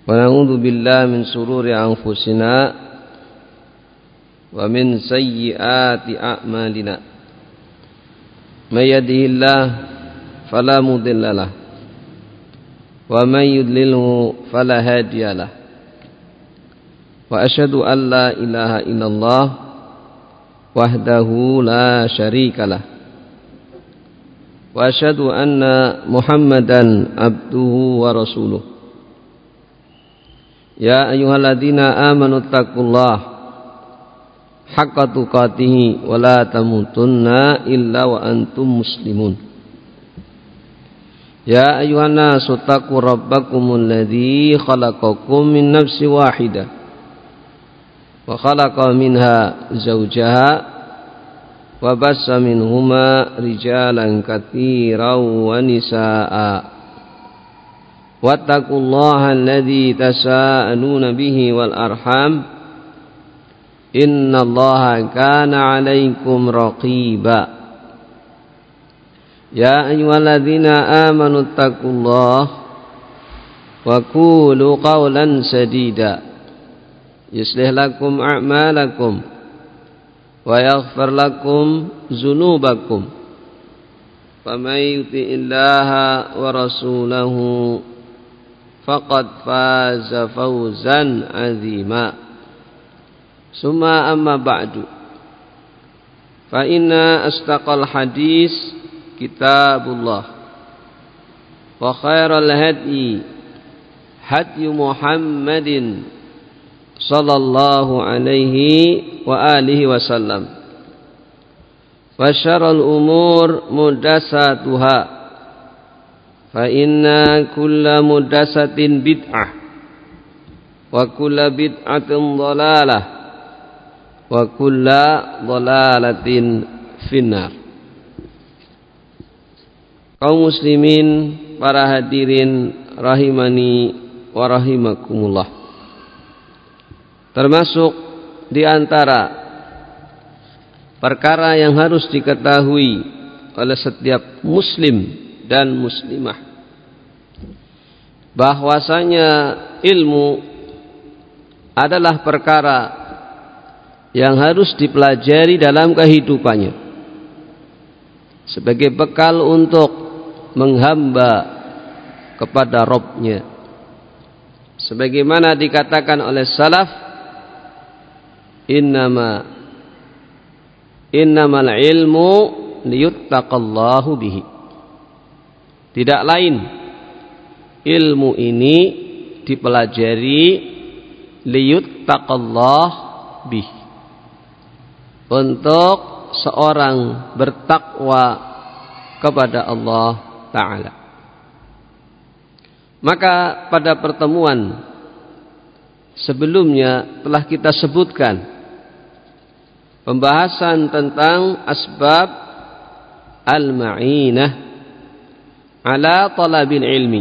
ونعوذ بالله من شرور أنفسنا ومن سيئات أعمالنا من يهده الله فلا مضل له ومن يضلله فلا هادي له وأشهد أن لا إله إلا الله وحده لا شريك له وأشهد أن محمدا عبده ورسوله يا أيها الذين آمنوا اتقوا الله حق تقاته ولا تموتن إلا وأنتم مسلمون يا أيها الناس اتقوا ربكم الذي خلقكم من نفس واحدة وخلق منها زوجها وبث منهما رجالا كثيرا ونساء واتقوا الله الذي تساءلون به والأرحام إن الله كان عليكم رقيبا يا أيها الذين آمنوا اتقوا الله وقولوا قولا سديدا يصلح لكم أعمالكم ويغفر لكم ذنوبكم فمن يطع الله ورسوله فقد فاز فوزا عظيما ثم أما بعد فإن أصدق الحديث كتاب الله وخير الهدي هدي محمد صلى الله عليه وآله وسلم وشر الأمور محدثاتها فإن كل محدثة بدعة وكل بدعة ضلالة وكل ضلالة في النار. Kaum muslimin, para hadirin rahimani wa rahimakumullah. Termasuk di antara perkara yang harus diketahui oleh setiap muslim dan muslimah bahwasanya ilmu adalah perkara yang harus dipelajari dalam kehidupannya sebagai bekal untuk menghamba kepada Rabb-Nya, sebagaimana dikatakan oleh salaf, innamal ilmu liyuttaqallahu bihi. Tidak lain, ilmu ini dipelajari liyuttaqallah bihi, untuk seorang bertakwa kepada Allah Ta'ala. Maka pada pertemuan sebelumnya telah kita sebutkan pembahasan tentang asbab al-ma'inah ala talabil ilmi,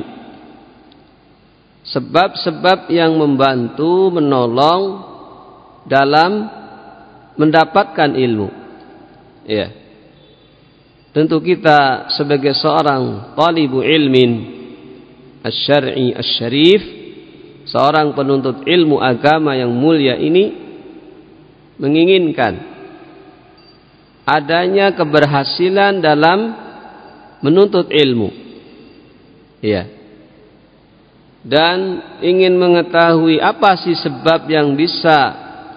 sebab-sebab yang membantu menolong dalam mendapatkan ilmu. Ya. Tentu kita sebagai seorang talibu ilmin asy-syar'i asy-syarif, seorang penuntut ilmu agama yang mulia ini, menginginkan adanya keberhasilan dalam menuntut ilmu. Ya. Dan ingin mengetahui apa sih sebab yang bisa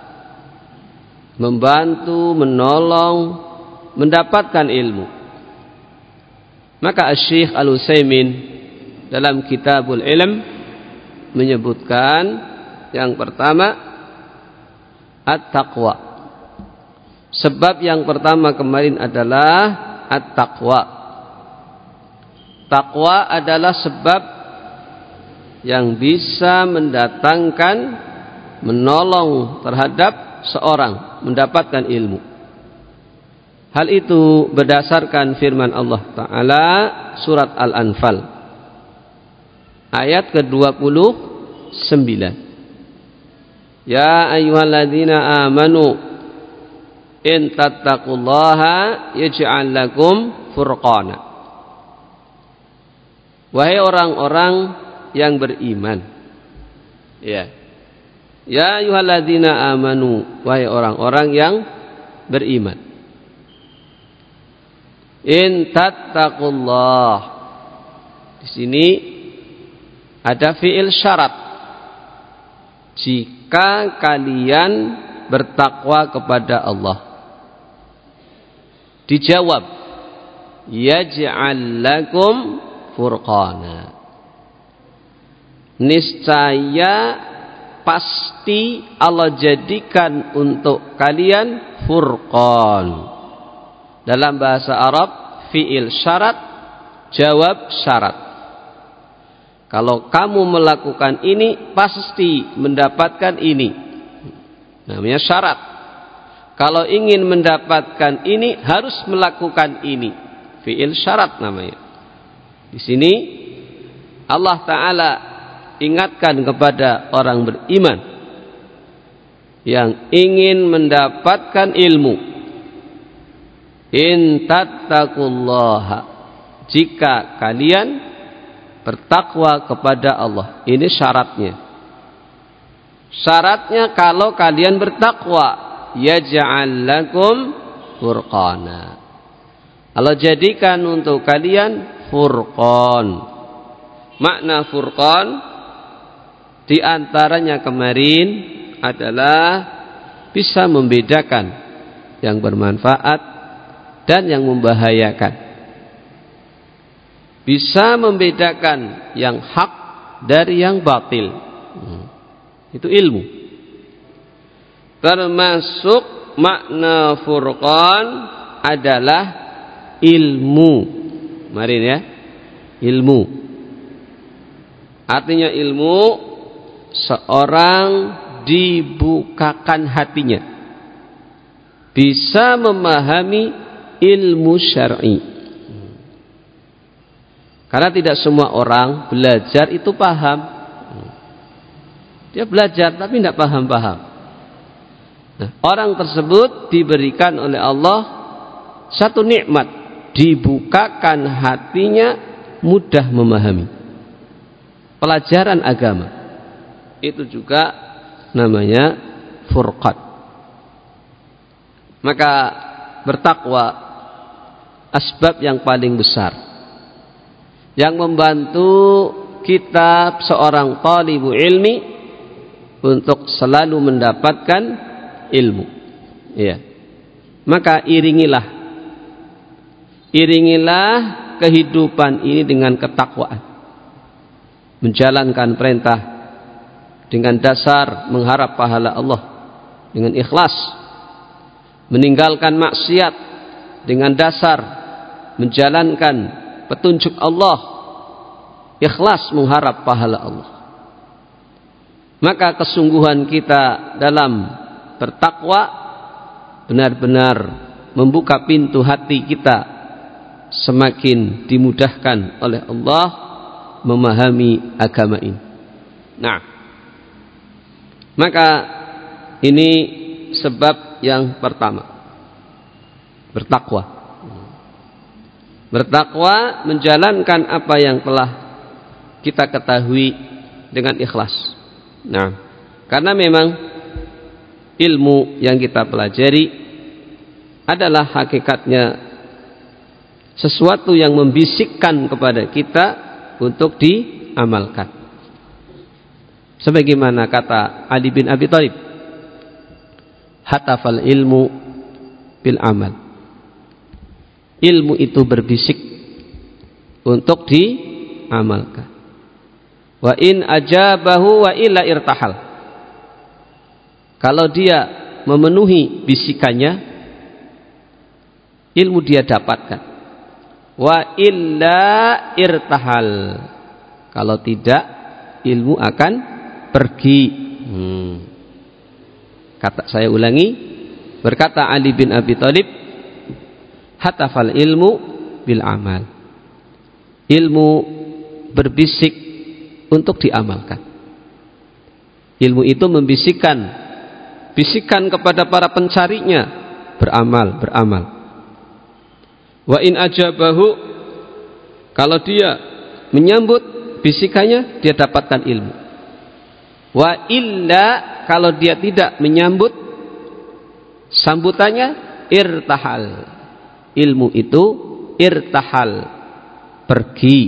membantu, menolong, mendapatkan ilmu. Maka Asy-Syaikh Al-Utsaimin dalam Kitabul Ilm menyebutkan yang pertama at-taqwa. Sebab yang pertama kemarin adalah at-taqwa. Taqwa adalah sebab yang bisa mendatangkan, menolong terhadap seorang mendapatkan ilmu. Hal itu berdasarkan firman Allah Ta'ala surat Al-Anfal ayat ke-29. Ya ayyuhalladzina amanu in tattaqullaha yaj'al lakum furqana. Wahai orang-orang yang beriman, Ya. Ya ayyuhalladzina amanu, wahai orang-orang yang beriman. In tattaqullah. Di sini ada fi'il syarat. Jika kalian bertakwa kepada Allah. Dijawab, yaj'al lakum furqana. Niscaya pasti Allah jadikan untuk kalian furqan. Dalam bahasa Arab, fi'il syarat, jawab syarat. Kalau kamu melakukan ini, pasti mendapatkan ini. Namanya syarat. Kalau ingin mendapatkan ini, harus melakukan ini. Fi'il syarat namanya. Di sini Allah Ta'ala ingatkan kepada orang beriman yang ingin mendapatkan ilmu. In tattaqullaha, jika kalian bertakwa kepada Allah. Ini syaratnya. Syaratnya kalau kalian bertakwa, yaj'al lakum furqana. Allah jadikan untuk kalian furqan. Makna furqan di antaranya kemarin adalah bisa membedakan yang bermanfaat dan yang membahayakan. Bisa membedakan yang hak dari yang batil. Itu ilmu. Termasuk makna furqan adalah ilmu. Kemarin ya, ilmu. Artinya ilmu, seorang dibukakan hatinya, bisa memahami ilmu syar'i. Karena tidak semua orang belajar itu paham. Dia belajar tapi tidak paham-paham. Nah, orang tersebut diberikan oleh Allah satu nikmat, dibukakan hatinya, mudah memahami pelajaran agama. Itu juga namanya furqan. Maka bertakwa asbab yang paling besar yang membantu kita seorang thalibul ilmi untuk selalu mendapatkan ilmu. Ya. Maka iringilah kehidupan ini dengan ketakwaan. Menjalankan perintah dengan dasar mengharap pahala Allah dengan ikhlas. Meninggalkan maksiat dengan dasar menjalankan petunjuk Allah, ikhlas mengharap pahala Allah. Maka kesungguhan kita dalam bertakwa benar-benar membuka pintu hati kita, semakin dimudahkan oleh Allah memahami agama ini. Nah, maka ini sebab yang pertama, bertakwa. Bertakwa menjalankan apa yang telah kita ketahui dengan ikhlas. Nah, karena memang ilmu yang kita pelajari adalah hakikatnya sesuatu yang membisikkan kepada kita untuk diamalkan. Sebagaimana kata Ali bin Abi Thalib, hatafal ilmu bil amal. Ilmu itu berbisik untuk diamalkan. Wa in ajabahu wa illa irtahal. Kalau dia memenuhi bisikannya, ilmu dia dapatkan. Wa illa irtahal. Kalau tidak, ilmu akan pergi. Kata saya ulangi, berkata Ali bin Abi Thalib, hatafal ilmu bil amal. Ilmu berbisik untuk diamalkan. Ilmu itu membisikkan bisikan kepada para pencarinya, beramal, beramal. Wa in ajabahu, kalau dia menyambut bisikannya, dia dapatkan ilmu. Wa illa, kalau dia tidak menyambut sambutannya, irtahal. Ilmu itu irtahal, pergi.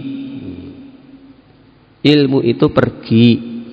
Ilmu itu pergi.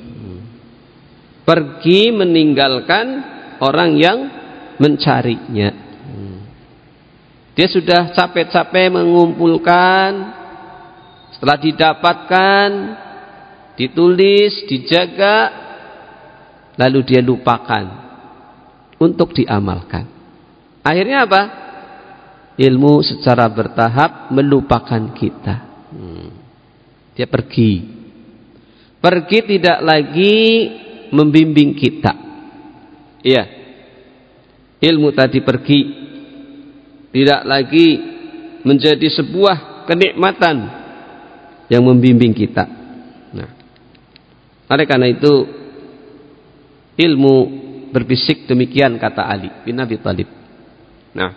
Pergi meninggalkan orang yang mencarinya. Dia sudah capek-capek mengumpulkan, setelah didapatkan, ditulis, dijaga, lalu dia lupakan untuk diamalkan. Akhirnya apa? Ilmu secara bertahap melupakan kita. Dia pergi. Pergi tidak lagi membimbing kita. Iya. Ilmu tadi pergi. Tidak lagi menjadi sebuah kenikmatan yang membimbing kita. Nah, oleh karena itu ilmu berbisik demikian, kata Ali bin Abi Thalib. Nah,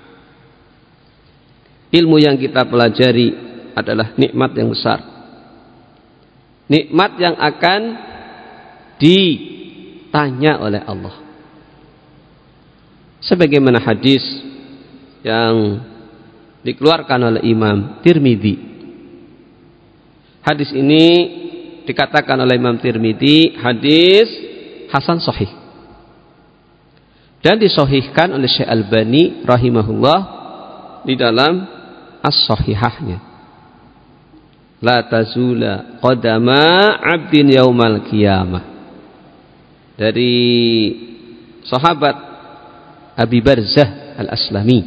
ilmu yang kita pelajari adalah nikmat yang besar. Nikmat yang akan ditanya oleh Allah. Sebagaimana hadis yang dikeluarkan oleh Imam Tirmidzi. Hadis ini dikatakan oleh Imam Tirmidzi hadis hasan sahih. Dan disahihkan oleh Syekh Albani rahimahullah di dalam as-sahihahnya. La tazula qadama 'abdin yaumal qiyamah. Dari sahabat Abi Barzah Al-Aslami.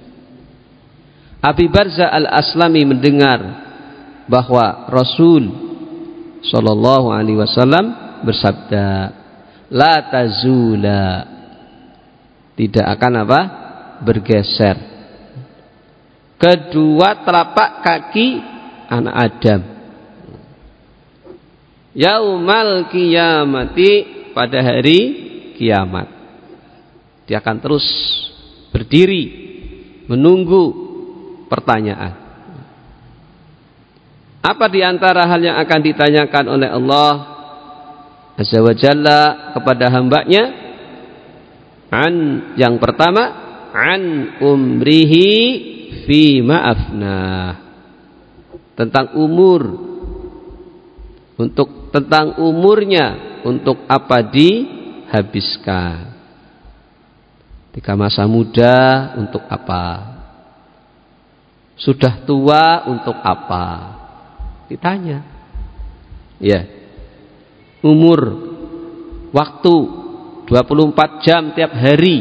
Abi Barzah Al-Aslami mendengar bahwa Rasul sallallahu alaihi wasallam bersabda, la tazula, tidak akan apa? Bergeser kedua telapak kaki anak Adam yaumal qiyamati, pada hari kiamat. Dia akan terus berdiri menunggu pertanyaan. Apa di antara hal yang akan ditanyakan oleh Allah Azza wa Jalla kepada hambanya? Yang pertama, an umrihi fi ma'afna, tentang umur, tentang umurnya, untuk apa dihabiskan. Ketika masa muda untuk apa? Sudah tua untuk apa? Ditanya. Ya. Umur, waktu 24 jam tiap hari.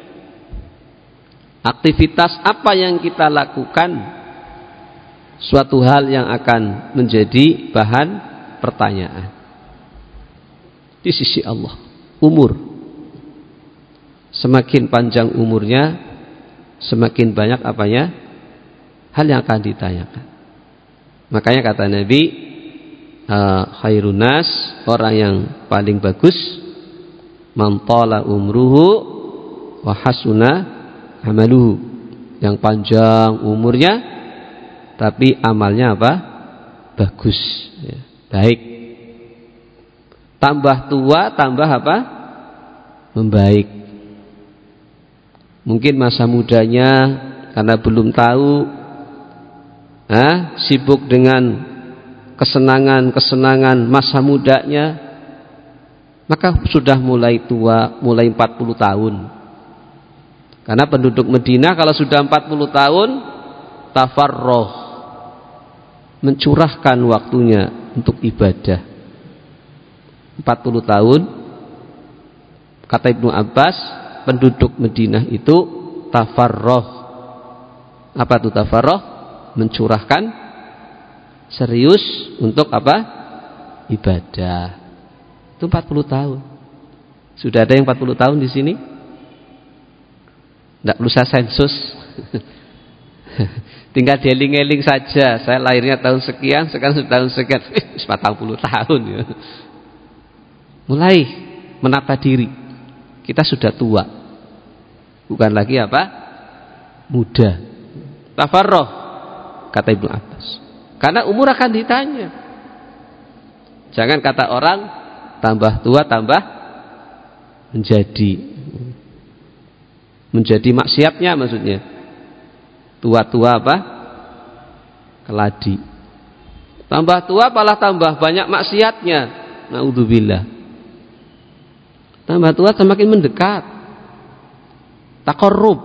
Aktivitas apa yang kita lakukan? Suatu hal yang akan menjadi bahan pertanyaan di sisi Allah. Umur. Semakin panjang umurnya, semakin banyak apanya? Hal yang akan ditanyakan. Makanya kata Nabi, khairun nas, orang yang paling bagus, man tala umruhu wa hasuna amaluhu, yang panjang umurnya tapi amalnya apa? Bagus, ya, baik. Tambah tua tambah apa? Membaik. Mungkin masa mudanya karena belum tahu, sibuk dengan kesenangan-kesenangan masa mudanya, maka sudah mulai tua, mulai 40 tahun. Karena penduduk Madinah kalau sudah 40 tahun tafarroh, mencurahkan waktunya untuk ibadah. 40 tahun, kata Ibnu Abbas, penduduk Madinah itu tafarroh. Apa itu tafarroh? Mencurahkan serius untuk apa? Ibadah. Itu 40 tahun. Sudah ada yang 40 tahun di sini? Tidak perlu saya sensus. Tinggal dieling-eling saja. Saya lahirnya tahun sekian, sekarang sudah tahun sekian. 40 tahun. Ya. Mulai menata diri. Kita sudah tua. Bukan lagi apa? Muda. Tafarroh, kata Ibnu Abbas. Karena umur akan ditanya. Jangan kata orang, tambah tua tambah menjadi maksiatnya, maksudnya tua-tua apa? Keladi. Tambah tua malah tambah banyak maksiatnya. Naudzubillah. Tambah tua semakin mendekat. Taqarrub.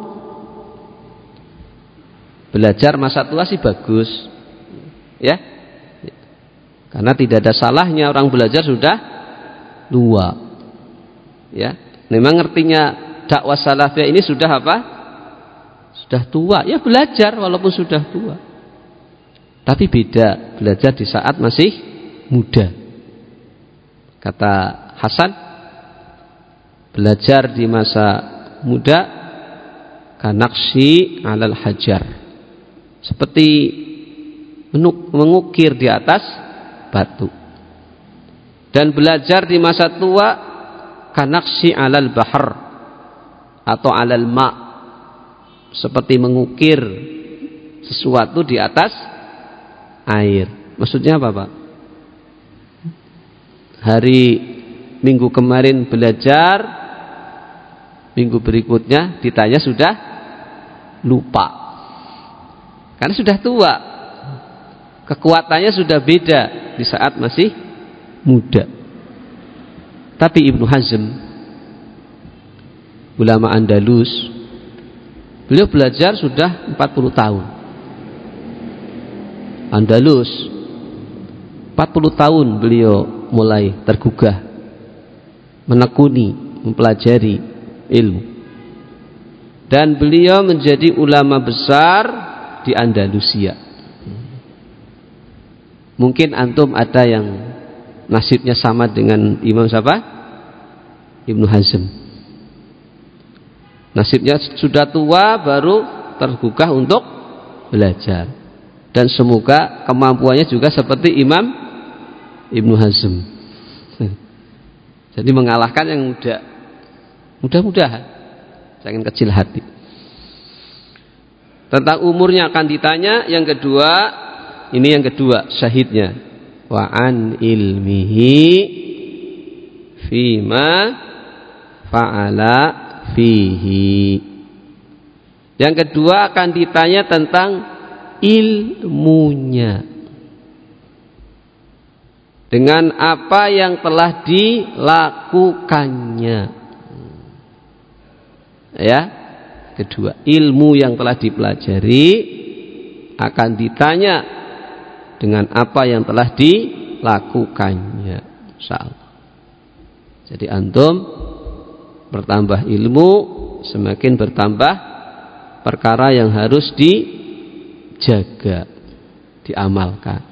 Belajar masa tua sih bagus. Ya. Karena tidak ada salahnya orang belajar sudah tua. Ya. Memang ngertinya dakwah salafiyah ini sudah apa? Sudah tua. Ya belajar walaupun sudah tua. Tapi beda belajar di saat masih muda. Kata Hasan, belajar di masa muda kanaqshi 'alal hajar. Seperti mengukir di atas batu. Dan belajar di masa tua kanaqshi 'alal bahr atau 'alal ma', seperti mengukir sesuatu di atas air. Maksudnya apa, Pak? Hari minggu kemarin belajar, minggu berikutnya ditanya sudah lupa. Karena sudah tua. Kekuatannya sudah beda di saat masih muda. Tapi Ibnu Hazm, ulama Andalus, beliau belajar sudah 40 tahun. Andalus 40 tahun beliau mulai tergugah menekuni, mempelajari ilmu. Dan beliau menjadi ulama besar di Andalusia. Mungkin antum ada yang nasibnya sama dengan Imam siapa? Ibnu Hazm. Nasibnya sudah tua baru tergugah untuk belajar. Dan semoga kemampuannya juga seperti Imam Ibnu Hazm. Jadi mengalahkan yang muda. Mudah-mudahan. Jangan kecil hati. Tentang umurnya akan ditanya. Yang kedua, ini yang kedua syahidnya. Wa an ilmihi fima fa'ala fihi. Yang kedua akan ditanya tentang ilmunya, dengan apa yang telah dilakukannya. Ya, kedua, ilmu yang telah dipelajari akan ditanya dengan apa yang telah dilakukannya, insyaallah. Jadi antum bertambah ilmu, semakin bertambah perkara yang harus dijaga, diamalkan.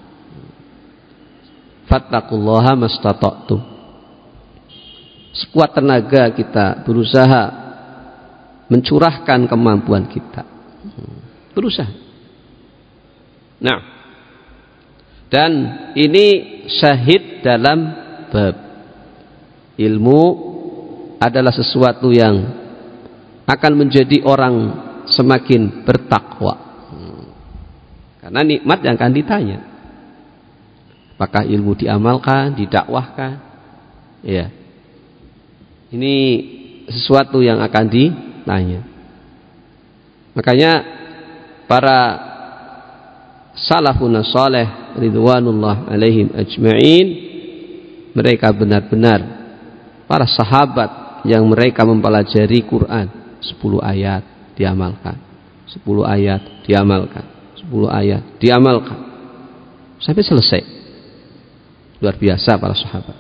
Fattaqullaha mastata'tum. Sekuat tenaga kita berusaha mencurahkan kemampuan kita. Berusaha. Nah, dan ini syahid dalam bab ilmu adalah sesuatu yang akan menjadi orang semakin bertakwa. Karena nikmat yang akan ditanya. Apakah ilmu diamalkan, didakwahkan? Ya. Ini sesuatu yang akan ditanya. Makanya para salafun salih ridwanullah alaihim ajma'in, mereka benar-benar para sahabat yang mereka mempelajari Quran 10 ayat diamalkan, 10 ayat diamalkan, 10 ayat diamalkan sampai selesai. Luar biasa para sahabat.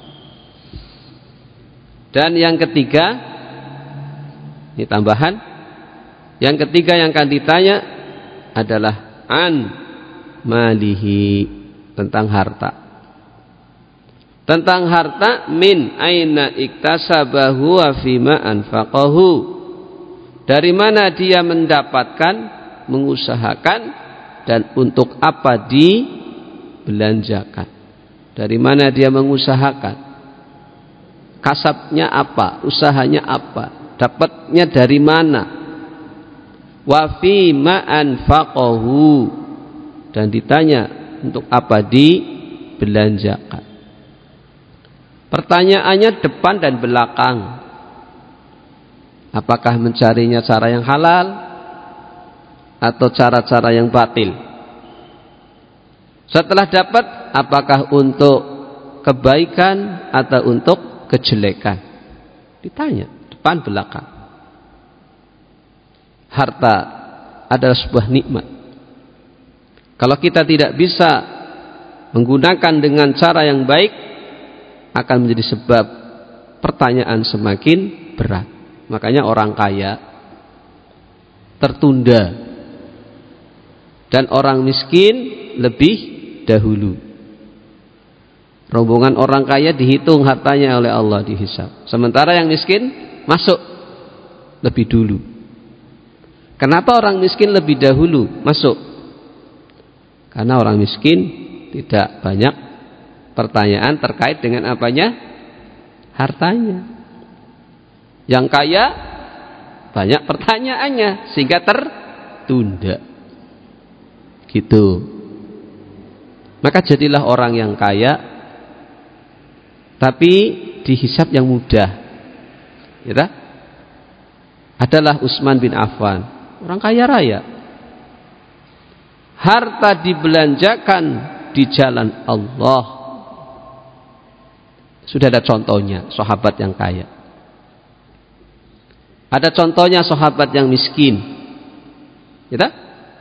Dan yang ketiga, ini tambahan, yang ketiga yang akan ditanya adalah an malihi, tentang harta. Tentang harta, min aina iktasabahu wa fima anfaqahu, dari mana dia mendapatkan, mengusahakan, dan untuk apa dibelanjakan. Dari mana dia mengusahakan, kasabnya apa, usahanya apa, dapatnya dari mana. Wa fima anfaqahu, dan ditanya untuk apa dibelanjakan. Pertanyaannya depan dan belakang. Apakah mencarinya cara yang halal atau cara-cara yang batil? Setelah dapat, apakah untuk kebaikan atau untuk kejelekan? Ditanya depan belakang. Harta adalah sebuah nikmat. Kalau kita tidak bisa menggunakan dengan cara yang baik, akan menjadi sebab pertanyaan semakin berat. Makanya orang kaya tertunda dan orang miskin lebih dahulu. Rombongan orang kaya dihitung hartanya oleh Allah, dihisab. Sementara yang miskin masuk lebih dulu. Kenapa orang miskin lebih dahulu masuk? Karena orang miskin tidak banyak pertanyaan terkait dengan apanya? Hartanya. Yang kaya banyak pertanyaannya sehingga tertunda. Gitu. Maka jadilah orang yang kaya tapi dihisab yang mudah. Ya, adalah Utsman bin Affan, orang kaya raya. Harta dibelanjakan di jalan Allah. Sudah ada contohnya sahabat yang kaya. Ada contohnya sahabat yang miskin. Ya,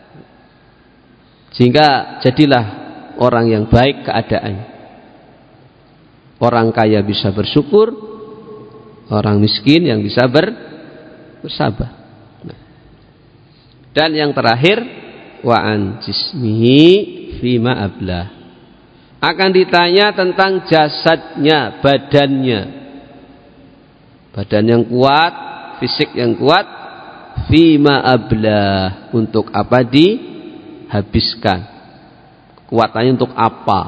sehingga jadilah orang yang baik keadaannya. Orang kaya bisa bersyukur, orang miskin yang bisa bersabar. Dan yang terakhir, wa an jismihi fima ablah. Akan ditanya tentang jasadnya, badannya. Badan yang kuat, fisik yang kuat, fima ablah, untuk apa dihabiskan? Kekuatannya untuk apa?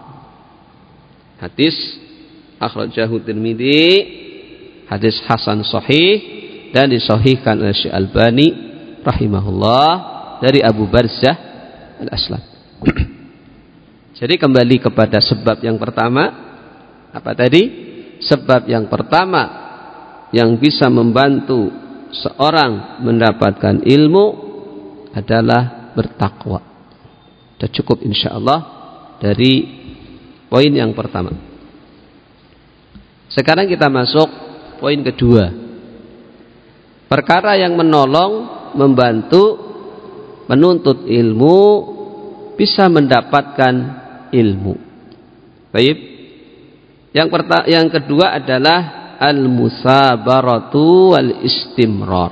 Hadis akhrajahu Tirmidzi, hadis hasan sahih dan disahihkan oleh Syekh Albani rahimahullah dari Abu Barzah Al-Aslam. Jadi kembali kepada sebab yang pertama, apa tadi? Sebab yang pertama yang bisa membantu seorang mendapatkan ilmu adalah bertakwa. Sudah cukup insyaallah dari poin yang pertama. Sekarang kita masuk poin kedua. Perkara yang menolong, membantu menuntut ilmu, bisa mendapatkan ilmu. Baik. Yang kedua adalah al-musabaratu wal istimrar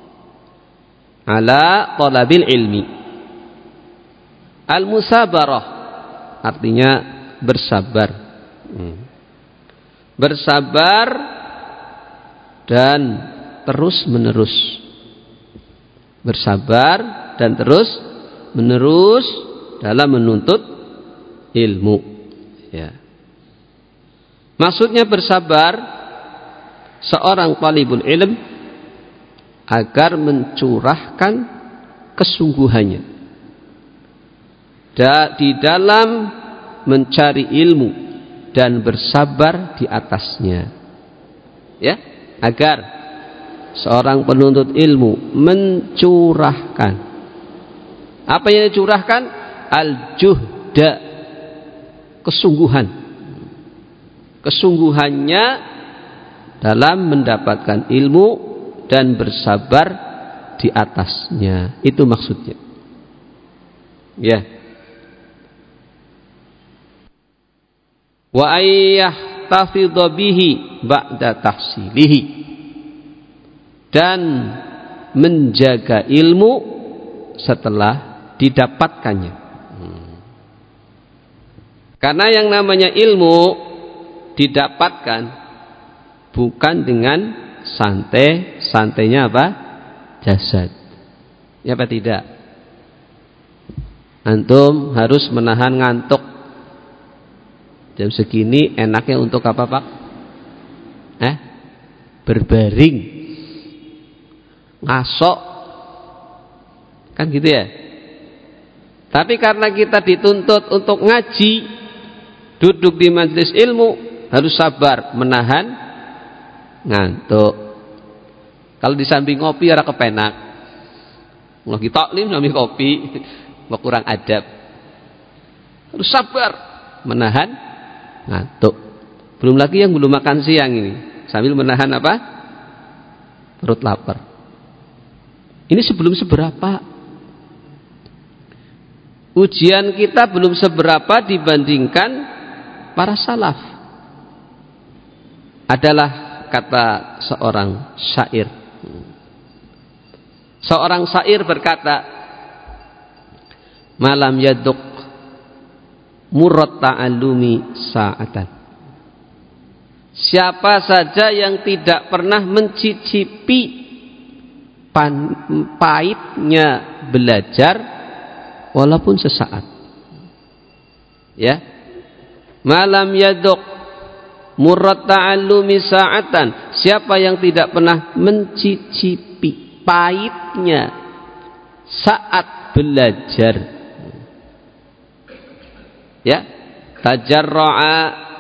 ala talabil ilmi. Al-musabarah artinya bersabar. Bersabar dan terus menerus. Bersabar dan terus menerus dalam menuntut ilmu. Ya. Maksudnya bersabar seorang talibul ilm agar mencurahkan kesungguhannya di dalam mencari ilmu dan bersabar di atasnya. Ya, agar seorang penuntut ilmu mencurahkan. Apa yang dicurahkan? Al-juhda, kesungguhan. Kesungguhannya dalam mendapatkan ilmu dan bersabar di atasnya. Itu maksudnya. Ya. Wa ayyahtafidha bihi ba'da tahsilihi, dan menjaga ilmu setelah didapatkannya. Karena yang namanya ilmu didapatkan bukan dengan santai-santainya apa? Jasad. Ya apa tidak? Antum harus menahan ngantuk. Jam segini enaknya untuk apa, Pak? Berbaring, ngasok, kan gitu ya. Tapi karena kita dituntut untuk ngaji, duduk di majelis ilmu, harus sabar menahan ngantuk. Kalau di samping ngopi ora kepenak. Lagi taklim sambil kopi, kok kurang adab. Harus sabar menahan ngantuk. Belum lagi yang belum makan siang ini, sambil menahan apa? Perut lapar. Ini sebelum seberapa. Ujian kita belum seberapa dibandingkan para salaf. Adalah kata seorang syair. Seorang syair berkata, malam yaduk murrat ta'allumi sa'atan. Siapa saja yang tidak pernah mencicipi pahitnya belajar walaupun sesaat. Ya. Malam yaduk murrat ta'allumi sa'atan. Siapa yang tidak pernah mencicipi pahitnya saat belajar, ya, tajarra'a,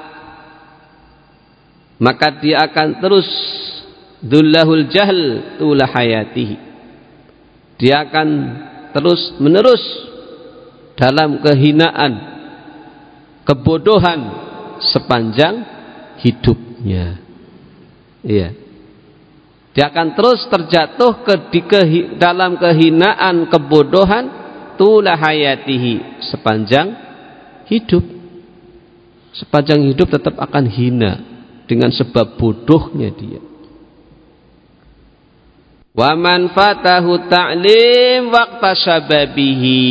maka dia akan terus dullahul jahl tula hayatihi. Dia akan terus menerus dalam kehinaan, kebodohan sepanjang hidupnya. Iya. Dia akan terus terjatuh dalam kehinaan, kebodohan tula hayatihi sepanjang hidup. Sepanjang hidup tetap akan hina dengan sebab bodohnya dia. Wa man fatahu ta'lim waqta syababihi.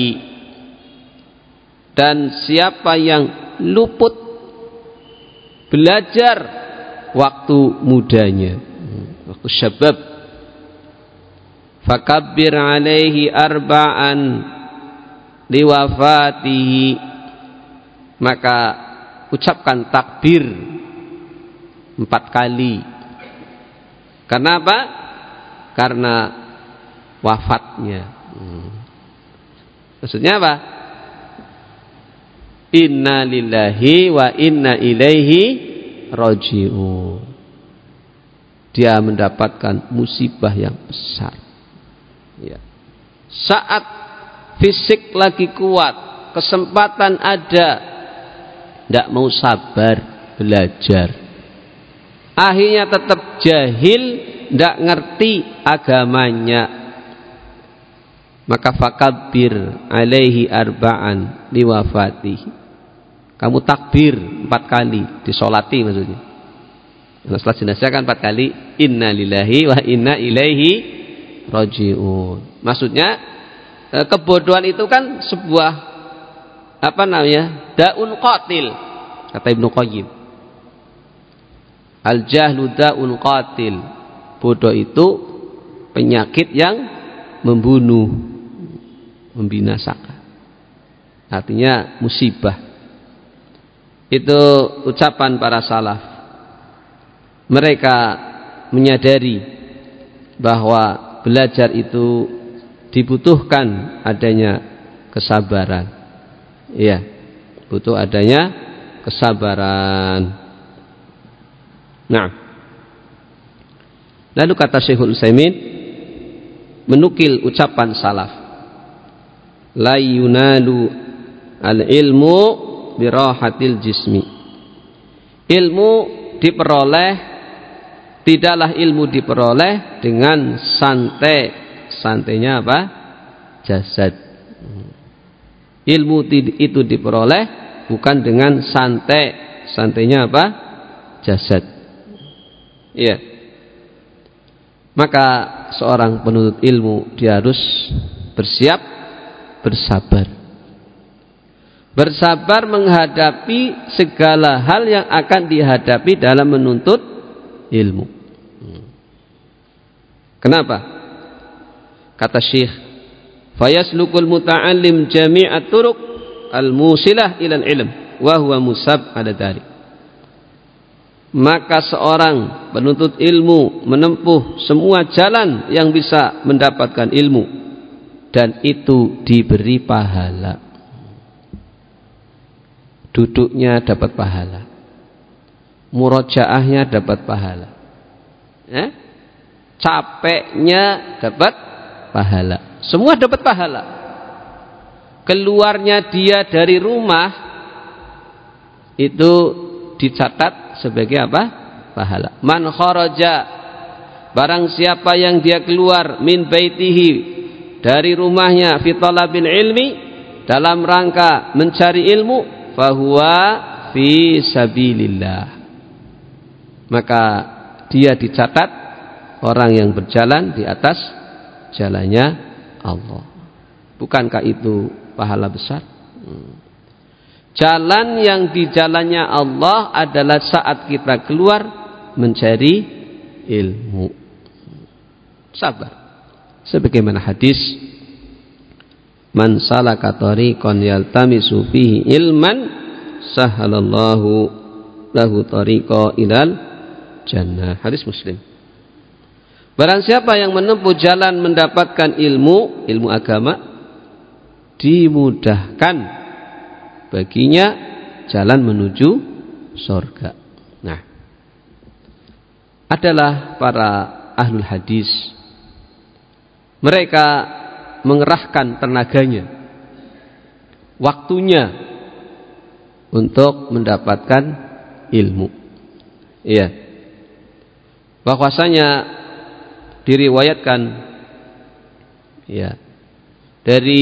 Dan siapa yang luput belajar waktu mudanya, waktu syabab, fakabbir alaihi arba'an liwafatihi, maka ucapkan takbir 4 kali. Karena apa? Karena wafatnya. Maksudnya apa? Inna lillahi wa inna ilaihi raji'un. Dia mendapatkan musibah yang besar. Ya. Saat fisik lagi kuat, kesempatan ada, tidak mau sabar belajar. Akhirnya tetap jahil, tidak ngerti agamanya. Maka fakabbir alaihi arba'an liwafatihi. Kamu takbir 4 kali, disolati maksudnya. Setelah jenazah kan 4 kali inna lillahi wa inna ilaihi raji'un. Maksudnya kebodohan itu kan sebuah daun qatil, kata Ibnu Qayyim. Al jahlu daun qatil. Bodoh itu penyakit yang membunuh, membinasakan. Artinya musibah. Itu ucapan para salaf. Mereka menyadari bahwa belajar itu dibutuhkan adanya kesabaran. Iya, butuh adanya kesabaran. Nah, lalu kata Syekhul Utsaimin menukil ucapan salaf, la yunalu al-ilmu birahatil jismi. Ilmu diperoleh, tidaklah ilmu diperoleh dengan santainya apa? Jasad. Ilmu itu diperoleh bukan dengan santainya apa? Jasad. Iya. Maka seorang penuntut ilmu dia harus bersiap bersabar. Bersabar menghadapi segala hal yang akan dihadapi dalam menuntut ilmu. Kenapa? Kata Syekh, fayaslukul muta'allim jami'at turuq al-musilah ilal ilm wa huwa musab ala dhalik. Maka seorang penuntut ilmu menempuh semua jalan yang bisa mendapatkan ilmu, dan itu diberi pahala. Duduknya dapat pahala, murojaahnya dapat pahala, capeknya dapat pahala, semua dapat pahala. Keluarnya dia dari rumah itu dicatat sebagai apa? Pahala. Man kharaja, barang siapa yang dia keluar min baitihi, dari rumahnya, fi talabil ilmi, dalam rangka mencari ilmu, fahuwa fi sabilillah, maka dia dicatat orang yang berjalan di atas jalannya Allah. Bukankah itu pahala besar? Jalan yang di jalannya Allah adalah saat kita keluar mencari ilmu. Sabar. Sebagaimana hadis, man salaka tariqan yaltamisu fihi ilman sahalallahu lahu tariqa ilal jannah. Hadis Muslim. Barang siapa yang menempuh jalan mendapatkan ilmu agama, dimudahkan baginya jalan menuju surga. Nah, adalah para ahlul hadis, mereka mengerahkan tenaganya, waktunya untuk mendapatkan ilmu. Iya. Bahwasanya diriwayatkan ya dari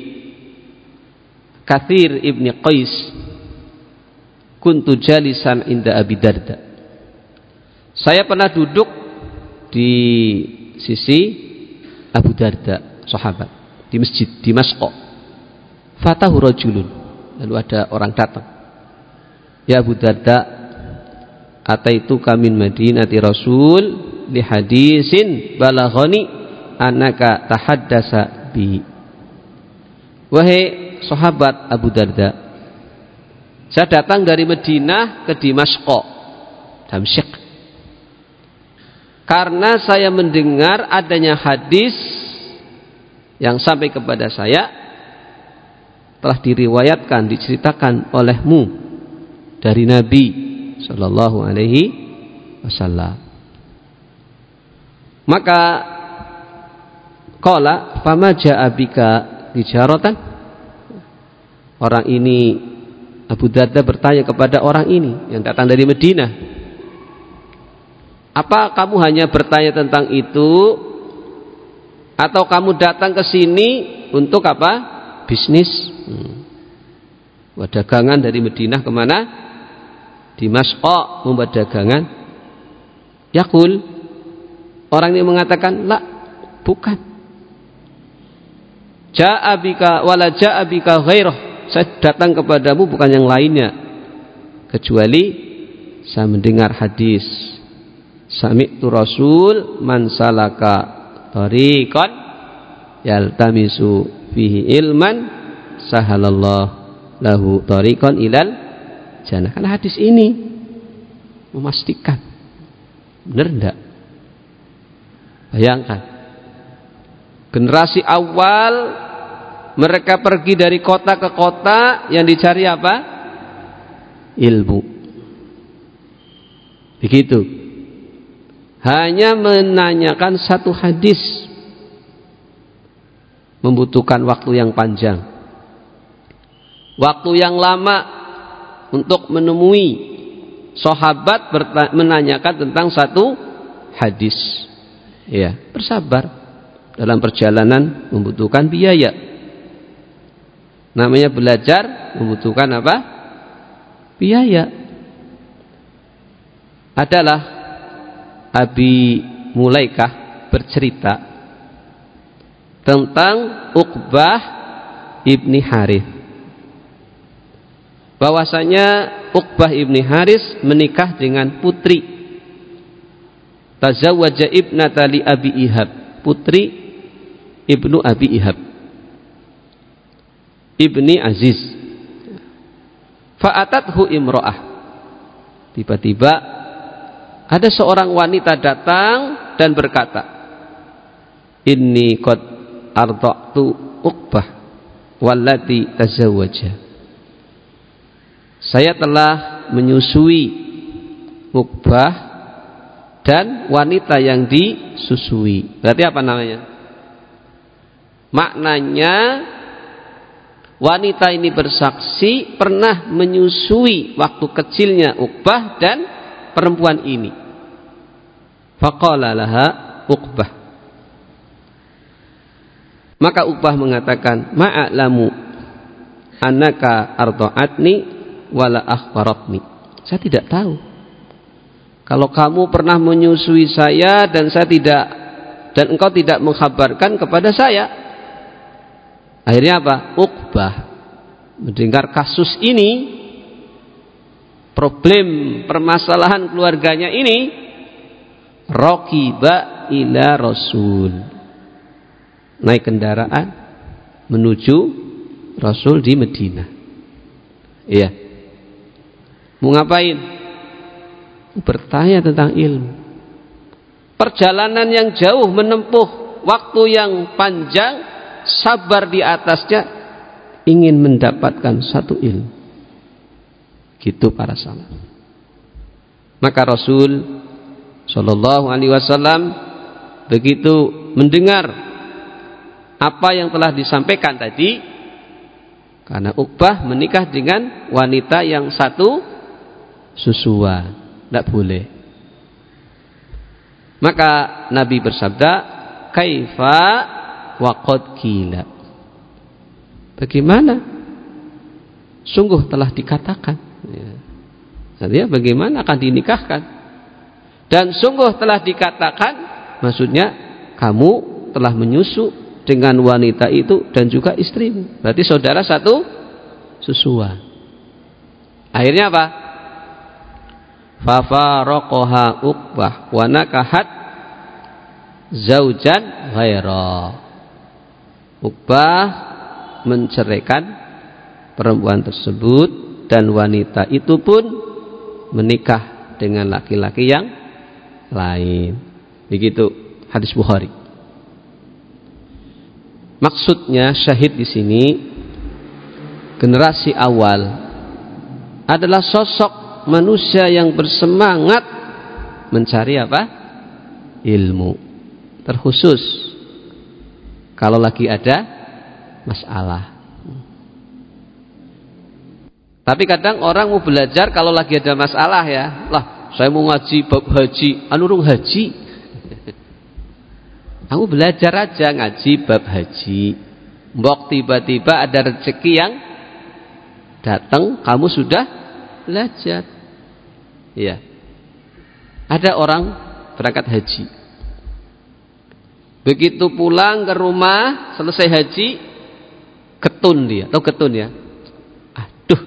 Katsir ibni Qais, kuntu jalisan inda Abi Darda. Saya pernah duduk di sisi Abu Darda, sahabat, di masjid di Masqa. Fatahu rajulun, lalu ada orang datang. Ya Abu Darda, ataituka min Madinati Rasul li hadisin balaghani annaka tahaddasa bi. Wahai sahabat Abu Darda, saya datang dari Madinah ke Damaskus, Damsyik, karena saya mendengar adanya hadis yang sampai kepada saya, telah diriwayatkan, diceritakan olehmu dari Nabi Sallallahu Alaihi Wasallam. Maka qala fama ja'a bika tijaratan. Orang ini, Abu Darda bertanya kepada orang ini yang datang dari Madinah, apa kamu hanya bertanya tentang itu, atau kamu datang ke sini untuk apa? Bisnis. Dagangan dari Madinah kemana? Di Masqa membuat dagangan. Yaqul, orang ini mengatakan, la, bukan. Ja'a bika wala ja'a bika ghairah. Saya datang kepadamu bukan yang lainnya, kecuali saya mendengar hadis. Sami'tu Rasul man salaka tariqan yaltamisu fihi ilman sahalallahu lahu tariqan ilal jannah. Karena hadis ini memastikan. Benar enggak? Bayangkan, generasi awal mereka pergi dari kota ke kota, yang dicari apa? Ilmu. Begitu. Hanya menanyakan satu hadis membutuhkan waktu yang panjang, waktu yang lama untuk menemui sahabat menanyakan tentang satu hadis. Ya, bersabar. Dalam perjalanan membutuhkan biaya. Namanya belajar membutuhkan apa? Biaya. Adalah Abi Mulaikah bercerita tentang Uqbah ibni Harith, bahwasanya Uqbah ibni Harith menikah dengan putri, tazawwaja ibnata li Abi Ihab, putri ibnu Abi Ihab ibni Aziz. Fa'atathu imro'ah, tiba-tiba ada seorang wanita datang dan berkata, inni qad arda'tu Uqbah wallati tazawwaja. Saya telah menyusui Uqbah dan wanita yang disusui. Berarti apa namanya? Maknanya wanita ini bersaksi pernah menyusui waktu kecilnya Uqbah dan perempuan ini. Faqala laha Uqbah. Maka Uqbah mengatakan, ma'alamu annaka arda'atni wala akhbaratni. Saya tidak tahu kalau kamu pernah menyusui saya dan engkau tidak mengkhabarkan kepada saya. Akhirnya apa? Uqbah mendengar kasus ini, problem permasalahan keluarganya ini, raqiba ila Rasul, naik kendaraan menuju Rasul di Madinah. Iya. Mau ngapain? Bertanya tentang ilmu. Perjalanan yang jauh, menempuh waktu yang panjang, sabar di atasnya, ingin mendapatkan satu ilmu. Gitu para salaf. Maka Rasul Shallallahu Alaihi Wasallam begitu mendengar apa yang telah disampaikan tadi, karena Uqbah menikah dengan wanita yang satu susuan, tidak boleh. Maka Nabi bersabda, kaifa wa qad qila. Bagaimana? Sungguh telah dikatakan. Artinya bagaimana akan dinikahkan? Dan sungguh telah dikatakan, maksudnya kamu telah menyusu dengan wanita itu dan juga istrimu. Berarti saudara satu susuan. Akhirnya apa? Fafaraqaha Uqbah wa nakahat zaujan ghaira. Uqbah menceraikan perempuan tersebut dan wanita itu pun menikah dengan laki-laki yang lain. Begitu hadis Bukhari. Maksudnya syahid di sini, generasi awal adalah sosok manusia yang bersemangat mencari apa? Ilmu. Terkhusus kalau lagi ada masalah. Tapi kadang orang mau belajar kalau lagi ada masalah ya. Lah, saya mau ngaji bab haji, urung haji. Kamu belajar aja ngaji bab haji. Mbok tiba-tiba ada rezeki yang datang, kamu sudah belajar. Iya. Ada orang berangkat haji. Begitu pulang ke rumah, selesai haji, ketun dia. Tahu ketun ya? Aduh.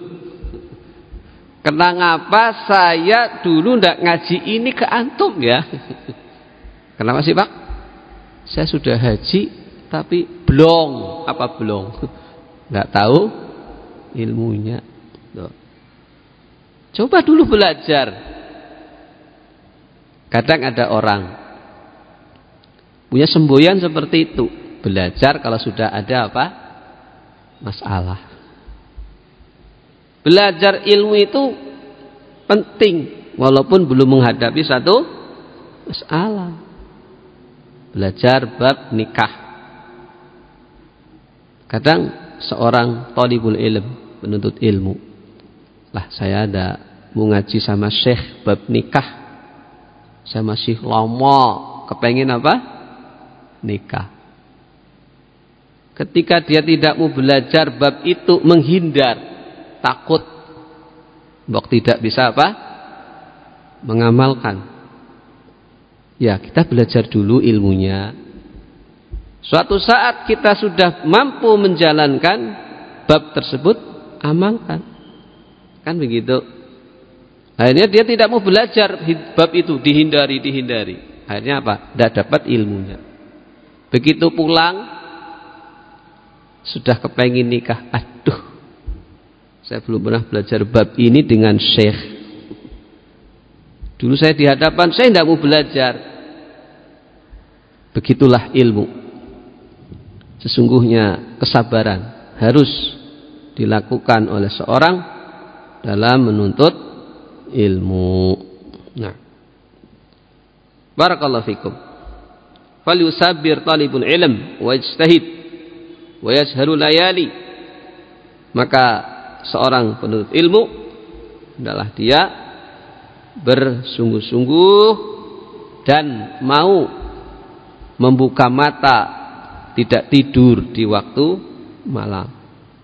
Kenapa saya dulu ndak ngaji ini ke antum ya? Kenapa sih, Pak? Saya sudah haji tapi belum. Apa belum? Nggak tahu ilmunya. Tuh. Coba dulu belajar. Kadang ada orang punya semboyan seperti itu, belajar kalau sudah ada apa? Masalah. Belajar ilmu itu penting walaupun belum menghadapi satu masalah. Belajar bab nikah. Kadang seorang thalibul ilm, penuntut ilmu, lah saya ada mau ngaji sama syekh bab nikah, saya masih lama kepengen apa? Nikah. Ketika dia tidak mau belajar bab itu, menghindar, takut, mbok tidak bisa apa? Mengamalkan. Ya, kita belajar dulu ilmunya. Suatu saat kita sudah mampu menjalankan bab tersebut, amalkan. Kan begitu. Akhirnya dia tidak mau belajar bab itu, dihindari. Akhirnya apa? Tidak dapat ilmunya. Begitu pulang, sudah kepengin nikah. Aduh, saya belum pernah belajar bab ini dengan syekh. Dulu saya di hadapan, saya tidak mau belajar. Begitulah ilmu. Sesungguhnya kesabaran harus dilakukan oleh seorang dalam menuntut ilmu. Nah, barakallahu fikum. Falyusabbir talibul ilm wa yajtahid wa yasharu layali. Maka seorang penuntut ilmu adalah dia bersungguh-sungguh dan mau membuka mata, tidak tidur di waktu malam.